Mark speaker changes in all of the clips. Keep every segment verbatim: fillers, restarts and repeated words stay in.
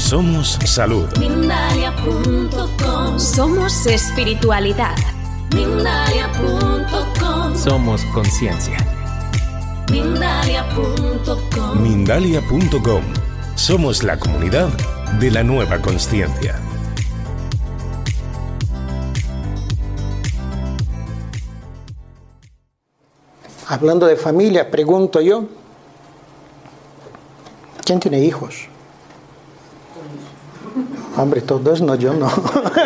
Speaker 1: Somos salud.
Speaker 2: Mindalia punto com.
Speaker 3: Somos espiritualidad.
Speaker 2: Mindalia punto com.
Speaker 4: Somos conciencia.
Speaker 2: Mindalia punto com.
Speaker 1: Mindalia punto com. Somos la comunidad de la nueva consciencia.
Speaker 5: Hablando de familia, pregunto yo, ¿quién tiene hijos? Hombre, todos, no, yo no.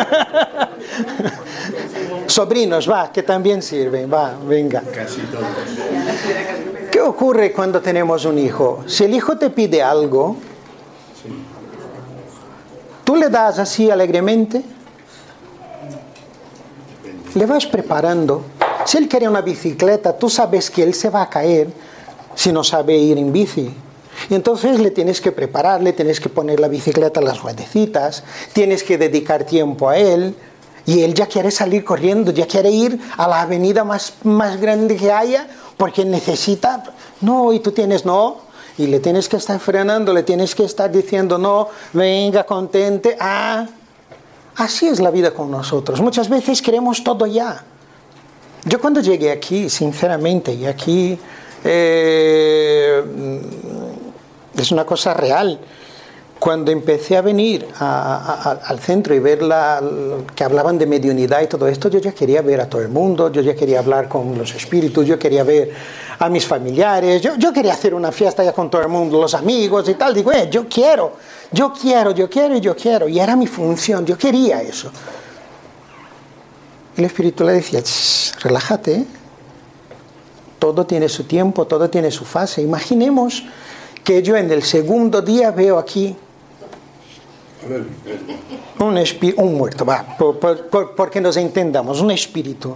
Speaker 5: Sobrinos, va, que también sirven, va, venga.
Speaker 6: Casi todos.
Speaker 5: ¿Qué ocurre cuando tenemos un hijo? Si el hijo te pide algo, ¿tú le das así alegremente? Le vas preparando. Si él quiere una bicicleta, tú sabes que él se va a caer si no sabe ir en bici. Y entonces le tienes que preparar, le tienes que poner la bicicleta a las ruedecitas, tienes que dedicar tiempo a él, y él ya quiere salir corriendo, ya quiere ir a la avenida más, más grande que haya, porque necesita, no, y tú tienes no, y le tienes que estar frenando, le tienes que estar diciendo no, venga, contente, ah, así es la vida con nosotros. Muchas veces queremos todo ya. Yo cuando llegué aquí, sinceramente, y aquí eh, es una cosa real, cuando empecé a venir a, a, al centro y ver la, que hablaban de mediunidad y todo esto, yo ya quería ver a todo el mundo, yo ya quería hablar con los espíritus, yo quería ver a mis familiares, yo, yo quería hacer una fiesta ya con todo el mundo, los amigos y tal. Digo, eh, yo quiero, yo quiero, yo quiero y yo quiero, y era mi función, yo quería eso. El espíritu le decía, relájate, ¿eh? Todo tiene su tiempo, todo tiene su fase. Imaginemos que yo en el segundo día veo aquí un, un muerto, va, por, por, por, porque nos entendamos, un espíritu.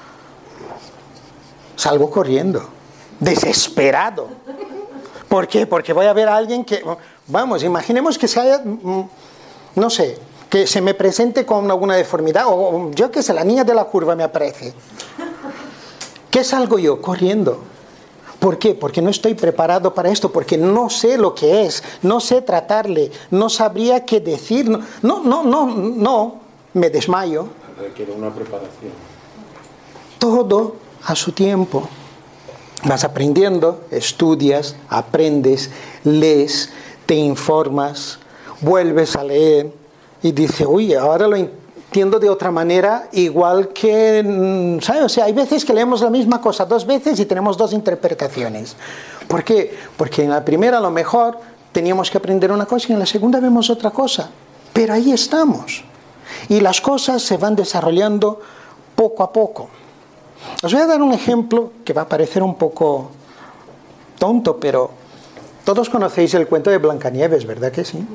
Speaker 5: Salgo corriendo, desesperado. ¿Por qué? Porque voy a ver a alguien que, vamos, imaginemos que se haya, no sé, que se me presente con alguna deformidad, o yo que sé, la niña de la curva me aparece. ¿Qué salgo yo? Corriendo. ¿Por qué? Porque no estoy preparado para esto, porque no sé lo que es, no sé tratarle, no sabría qué decir, no, no, no, no, me desmayo.
Speaker 6: Requiere una preparación.
Speaker 5: Todo a su tiempo. Vas aprendiendo, estudias, aprendes, lees, te informas, vuelves a leer. Y dice, uy, ahora lo entiendo de otra manera, igual que, ¿sabes? O sea, hay veces que leemos la misma cosa dos veces y tenemos dos interpretaciones. ¿Por qué? Porque en la primera a lo mejor teníamos que aprender una cosa y en la segunda vemos otra cosa. Pero ahí estamos. Y las cosas se van desarrollando poco a poco. Os voy a dar un ejemplo que va a parecer un poco tonto, pero todos conocéis el cuento de Blancanieves, ¿verdad que sí?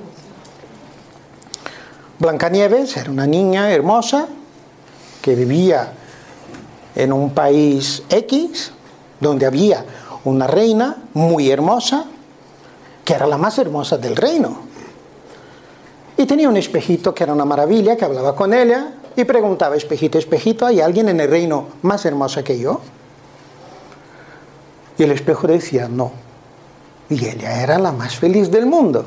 Speaker 5: Blancanieves era una niña hermosa que vivía en un país X, donde había una reina muy hermosa, que era la más hermosa del reino. Y tenía un espejito que era una maravilla, que hablaba con ella y preguntaba, espejito, espejito, ¿hay alguien en el reino más hermosa que yo? Y el espejo decía, no. Y ella era la más feliz del mundo.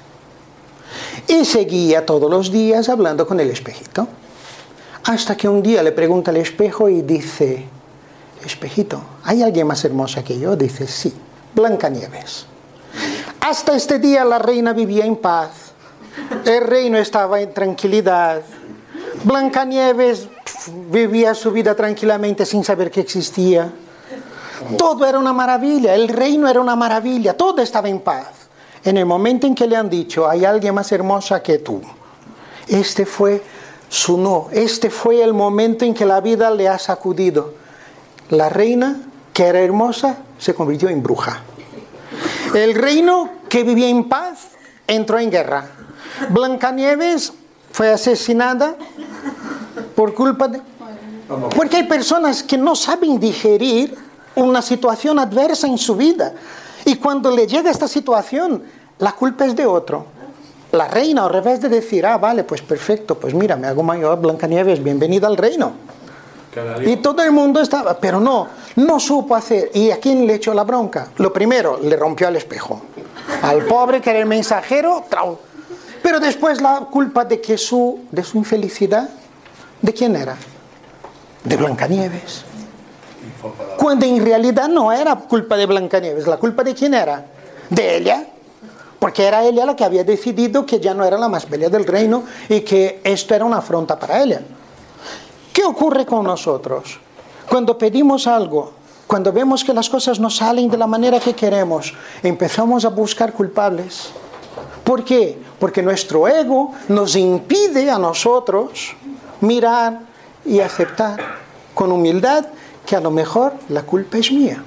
Speaker 5: Y seguía todos los días hablando con el espejito. Hasta que un día le pregunta al espejo y dice, espejito, ¿hay alguien más hermosa que yo? Dice, sí, Blancanieves. Hasta este día la reina vivía en paz. El reino estaba en tranquilidad. Blancanieves vivía su vida tranquilamente sin saber que existía. Todo era una maravilla, el reino era una maravilla, todo estaba en paz. En el momento en que le han dicho, hay alguien más hermosa que tú, este fue su no, este fue el momento en que la vida le ha sacudido. La reina, que era hermosa, se convirtió en bruja. El reino, que vivía en paz, entró en guerra. Blancanieves fue asesinada por culpa de... Porque hay personas que no saben digerir una situación adversa en su vida. Y cuando le llega esta situación, la culpa es de otro. La reina, al revés de decir, ah, vale, pues perfecto, pues mira, me hago mayor, Blancanieves, bienvenida al reino. Y todo el mundo estaba, pero no, no supo hacer. ¿Y a quién le echó la bronca? Lo primero, le rompió el espejo. Al pobre que era el mensajero, trau. Pero después la culpa de que su, de su infelicidad, ¿de quién era? De Blancanieves. Cuando en realidad no era culpa de Blancanieves, ¿la culpa de quién era? De ella. Porque era ella la que había decidido que ya no era la más bella del reino y que esto era una afrenta para ella. ¿Qué ocurre con nosotros? Cuando pedimos algo, cuando vemos que las cosas no salen de la manera que queremos, empezamos a buscar culpables. ¿Por qué? Porque nuestro ego nos impide a nosotros mirar y aceptar con humildad que a lo mejor la culpa es mía.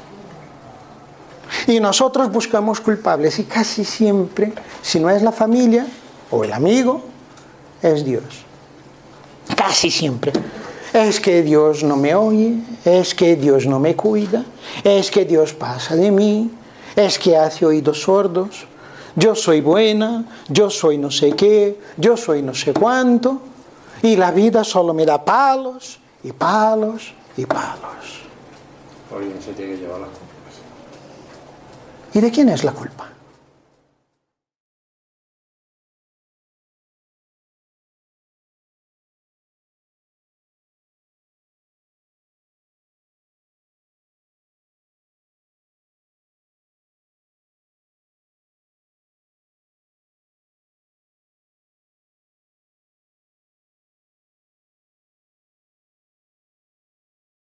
Speaker 5: Y nosotros buscamos culpables y casi siempre, si no es la familia o el amigo, es Dios. Casi siempre. Es que Dios no me oye, es que Dios no me cuida, es que Dios pasa de mí, es que hace oídos sordos, yo soy buena, yo soy no sé qué, yo soy no sé cuánto, y la vida solo me da palos y palos y palos.
Speaker 4: Alguien se tiene que llevar las culpas.
Speaker 5: ¿Y de quién es la culpa?